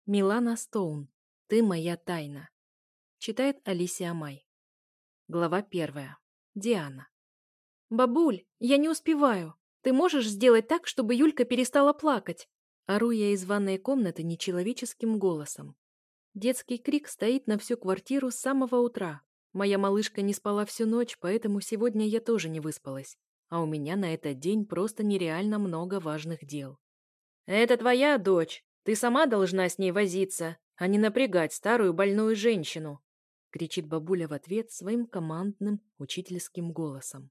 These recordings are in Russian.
Милана Стоун. Ты моя тайна. Читает Алисия Май. Глава 1. Диана. «Бабуль, я не успеваю. Ты можешь сделать так, чтобы Юлька перестала плакать?» Ору я из ванной комнаты нечеловеческим голосом. Детский крик стоит на всю квартиру с самого утра. Моя малышка не спала всю ночь, поэтому сегодня я тоже не выспалась. А у меня на этот день просто нереально много важных дел. «Это твоя дочь. Ты сама должна с ней возиться, а не напрягать старую больную женщину!» — кричит бабуля в ответ своим командным учительским голосом.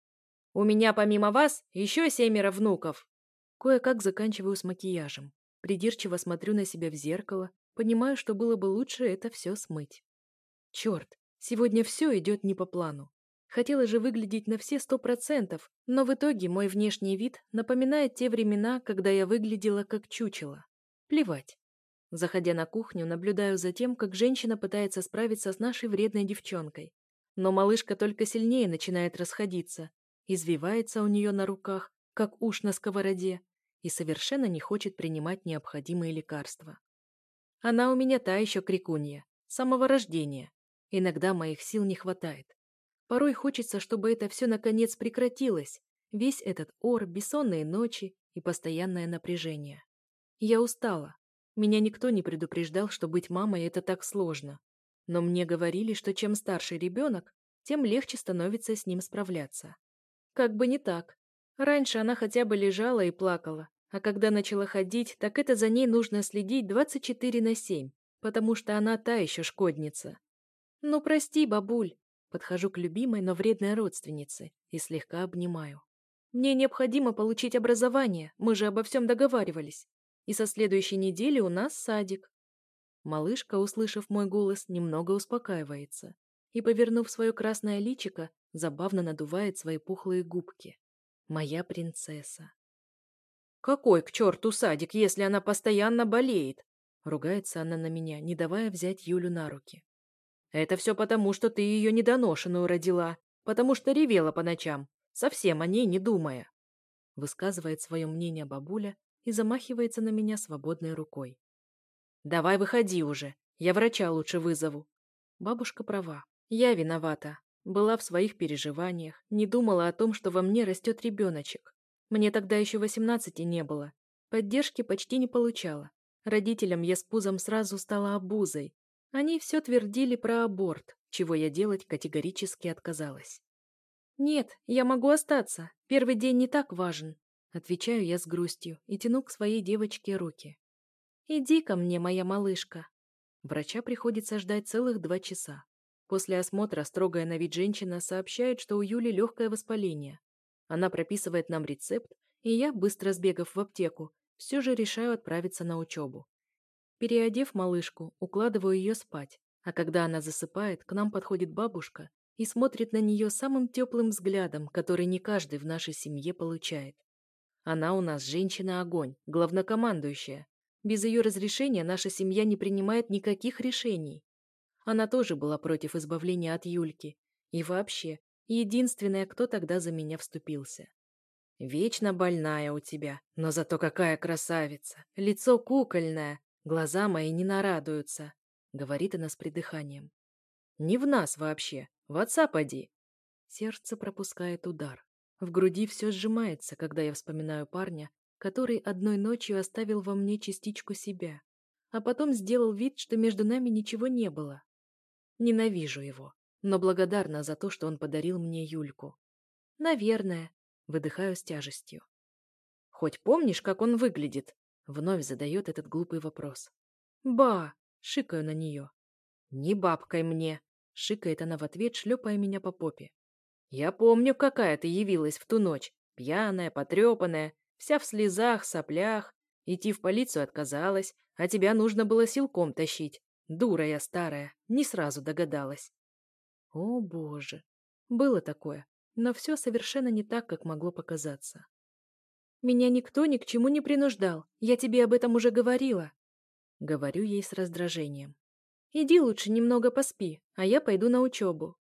«У меня помимо вас еще 7 внуков!» Кое-как заканчиваю с макияжем. Придирчиво смотрю на себя в зеркало, понимаю, что было бы лучше это все смыть. Черт, сегодня все идет не по плану. Хотела же выглядеть на все 100%, но в итоге мой внешний вид напоминает те времена, когда я выглядела как чучело. Плевать. Заходя на кухню, наблюдаю за тем, как женщина пытается справиться с нашей вредной девчонкой. Но малышка только сильнее начинает расходиться, извивается у нее на руках, как уж на сковороде, и совершенно не хочет принимать необходимые лекарства. Она у меня та еще крикунья, с самого рождения. Иногда моих сил не хватает. Порой хочется, чтобы это все наконец прекратилось. Весь этот ор, бессонные ночи и постоянное напряжение. Я устала. Меня никто не предупреждал, что быть мамой – это так сложно. Но мне говорили, что чем старше ребенок, тем легче становится с ним справляться. Как бы не так. Раньше она хотя бы лежала и плакала, а когда начала ходить, так это за ней нужно следить 24/7, потому что она та еще шкодница. «Ну, прости, бабуль». Подхожу к любимой, но вредной родственнице и слегка обнимаю. «Мне необходимо получить образование, мы же обо всем договаривались. И со следующей недели у нас садик». Малышка, услышав мой голос, немного успокаивается и, повернув свое красное личико, забавно надувает свои пухлые губки. Моя принцесса. «Какой к черту садик, если она постоянно болеет?» Ругается она на меня, не давая взять Юлю на руки. «Это все потому, что ты ее недоношенную родила, потому что ревела по ночам, совсем о ней не думая», высказывает свое мнение бабуля и замахивается на меня свободной рукой. «Давай выходи уже, я врача лучше вызову». Бабушка права, я виновата. Была в своих переживаниях, не думала о том, что во мне растет ребеночек. Мне тогда еще 18 не было. Поддержки почти не получала. Родителям я с пузом сразу стала обузой. Они все твердили про аборт, чего я делать категорически отказалась. «Нет, я могу остаться. Первый день не так важен», — отвечаю я с грустью и тяну к своей девочке руки. «Иди ко мне, моя малышка». Врача приходится ждать целых 2 часа. После осмотра строгая на вид женщина сообщает, что у Юли легкое воспаление. Она прописывает нам рецепт, и я, быстро сбегав в аптеку, все же решаю отправиться на учебу. Переодев малышку, укладываю ее спать, а когда она засыпает, к нам подходит бабушка и смотрит на нее самым теплым взглядом, который не каждый в нашей семье получает. Она у нас женщина-огонь, главнокомандующая. Без ее разрешения наша семья не принимает никаких решений. Она тоже была против избавления от Юльки. И вообще, единственная, кто тогда за меня вступился. «Вечно больная у тебя, но зато какая красавица! Лицо кукольное, глаза мои не нарадуются», — говорит она с придыханием. «Не в нас вообще, в отца поди». Сердце пропускает удар. В груди все сжимается, когда я вспоминаю парня, который одной ночью оставил во мне частичку себя, а потом сделал вид, что между нами ничего не было. Ненавижу его, но благодарна за то, что он подарил мне Юльку. «Наверное», — выдыхаю с тяжестью. «Хоть помнишь, как он выглядит?» — вновь задает этот глупый вопрос. «Ба!» — шикаю на нее. «Не бабкой мне!» — шикает она в ответ, шлепая меня по попе. «Я помню, какая ты явилась в ту ночь. Пьяная, потрепанная, вся в слезах, соплях. Идти в полицию отказалась, а тебя нужно было силком тащить. Дура я старая, не сразу догадалась». О, боже. Было такое, но все совершенно не так, как могло показаться. «Меня никто ни к чему не принуждал, я тебе об этом уже говорила», — говорю ей с раздражением. «Иди лучше немного поспи, а я пойду на учебу».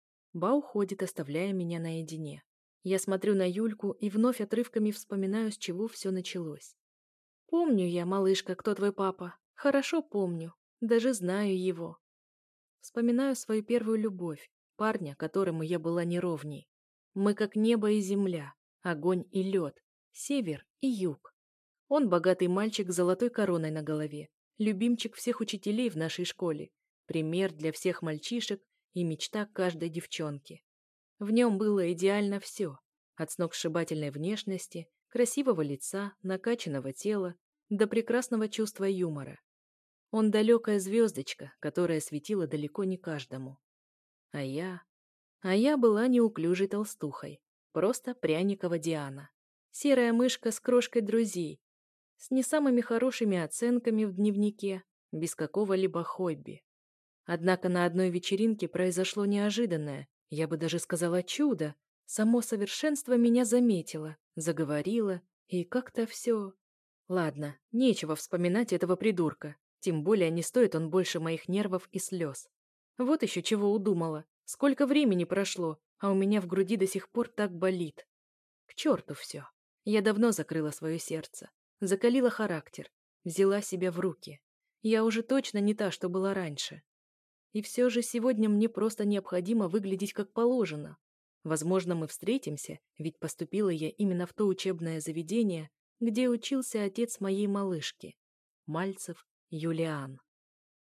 Ба уходит, оставляя меня наедине. Я смотрю на Юльку и вновь отрывками вспоминаю, с чего все началось. «Помню я, малышка, кто твой папа. Хорошо помню, даже знаю его. Вспоминаю свою первую любовь, парня, которому я была неровней. Мы как небо и земля, огонь и лед, север и юг. Он богатый мальчик с золотой короной на голове, любимчик всех учителей в нашей школе, пример для всех мальчишек и мечта каждой девчонки. В нем было идеально все, от сногсшибательной внешности, красивого лица, накачанного тела, до прекрасного чувства юмора. Он далекая звездочка, которая светила далеко не каждому. А я... А я была неуклюжей толстухой. Просто Пряникова Диана. Серая мышка с крошкой друзей. С не самыми хорошими оценками в дневнике, без какого-либо хобби. Однако на одной вечеринке произошло неожиданное, я бы даже сказала чудо. Само совершенство меня заметило, заговорило, и как-то все... Ладно, нечего вспоминать этого придурка. Тем более не стоит он больше моих нервов и слез. Вот еще чего удумала. Сколько времени прошло, а у меня в груди до сих пор так болит. К черту все. Я давно закрыла свое сердце. Закалила характер. Взяла себя в руки. Я уже точно не та, что была раньше. И все же сегодня мне просто необходимо выглядеть как положено. Возможно, мы встретимся, ведь поступила я именно в то учебное заведение, где учился отец моей малышки. Мальцев Юлиан.